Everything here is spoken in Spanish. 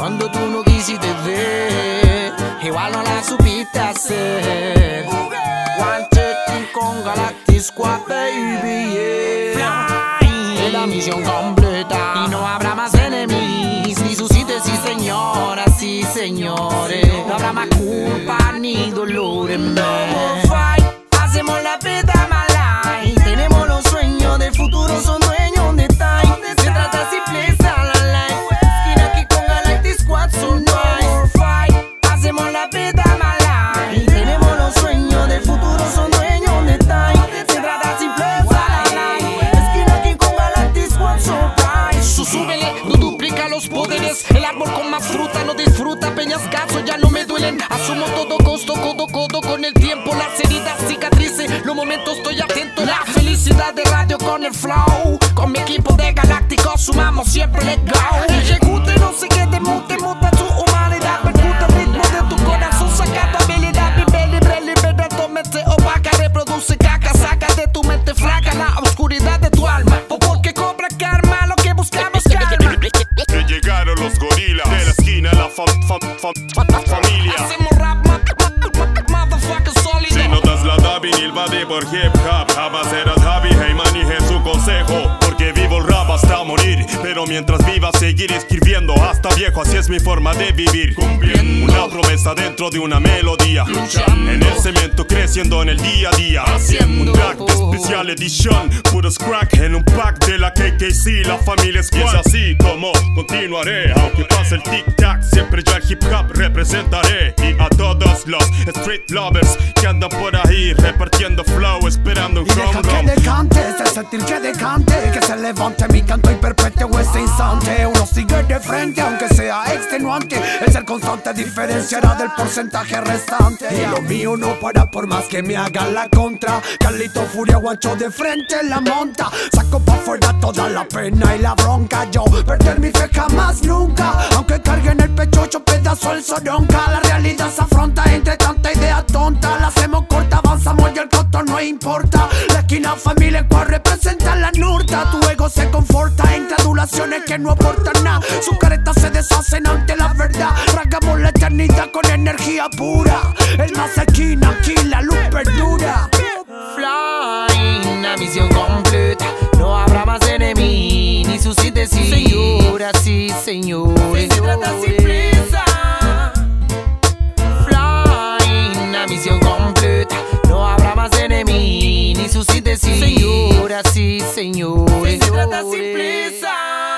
cuando tú no quisiste ver, igual no la supiste hacer. One Team con Galactic Squad, baby, yeah. Es la misión completa y no habrá más enemigos ni suscites, sí señoras, sí señores. No habrá más culpa ni dolor en vez. Hacemos la peta mala y tenemos los sueños del futuro, son dueños de time. Se trata de simpleza, la life. Esquina aquí con Galactic Squad, son no fight. Hacemos la peta mala y tenemos los sueños del futuro, son dueños de time. Se trata de simpleza, la life. Esquina aquí con Galactic Squad, son right. Súbele, no duplica los poderes. El árbol con más fruta no disfruta. Peñascaso ya no me duelen. Asumo todo costo, codo codo con el tiempo. Las heridas cicatrices, los momentos estoy atento. La felicidad de radio con el flow. Con mi equipo de galácticos sumamos siempre let's go. Ejecute, no se quede mute, muta tu humanidad. Percuta el ritmo de tu corazón, saca tu habilidad. Vive libre, libera tu mente opaca. Reproduce caca, saca de tu mente flaca la oscuridad de tu alma. O porque cobra karma, lo que buscamos calma. Que llegaron los gorilas de la esquina, la familia. Hacemos rap, motherfucker sólido. Si no das la da, vinil va de por hip hop. Jamás serás Javi, Heyman y Jesús consejo. Porque vivo el rap hasta morir. Pero mientras viva seguir escribiendo hasta viejo, así es mi forma de vivir. Cumpliendo una promesa dentro de una melodía. Luchando en el cemento, creciendo en el día a día. Haciendo un track de especial edición. Puros crack en un pack de la KKC. La familia es así como continuaré. Aunque pase el tic-tac, siempre yo al hip hop representaré. Y a todos los street lovers que andan por ahí repartiendo flow, esperando un home run. Que decante, este sentir que decante, que se levante mi canto y perpetúe este instante. Uno sigue de frente, aunque sea extenuante. El ser constante diferenciará del porcentaje restante. Y lo mío no para por más que me haga la contra. Carlito Furia, guancho de frente la monta. Saco pa' fuera toda la pena y la bronca. Yo perder mi fe jamás nunca. Aunque cargue en el pecho 8 pedazos el soronca. La realidad se afronta entre tanta idea tonta. La hacemos corta, avanzamos y el costo no importa. La esquina familia en cual representa la nurta. Tu ego se conforta entre adulaciones que no aportan nada. Sus caretas se deshacen ante la verdad. Rasgamos la eternidad con energía pura. El más esquina, aquí la luz perdura. Flying, la misión completa. No habrá más enemigos ni suscites, sí señoras, sí señores. Se trata de simpleza. Flying, la misión completa. No habrá más enemigos ni suscites, sí señoras, sí señores. Se trata de simpleza.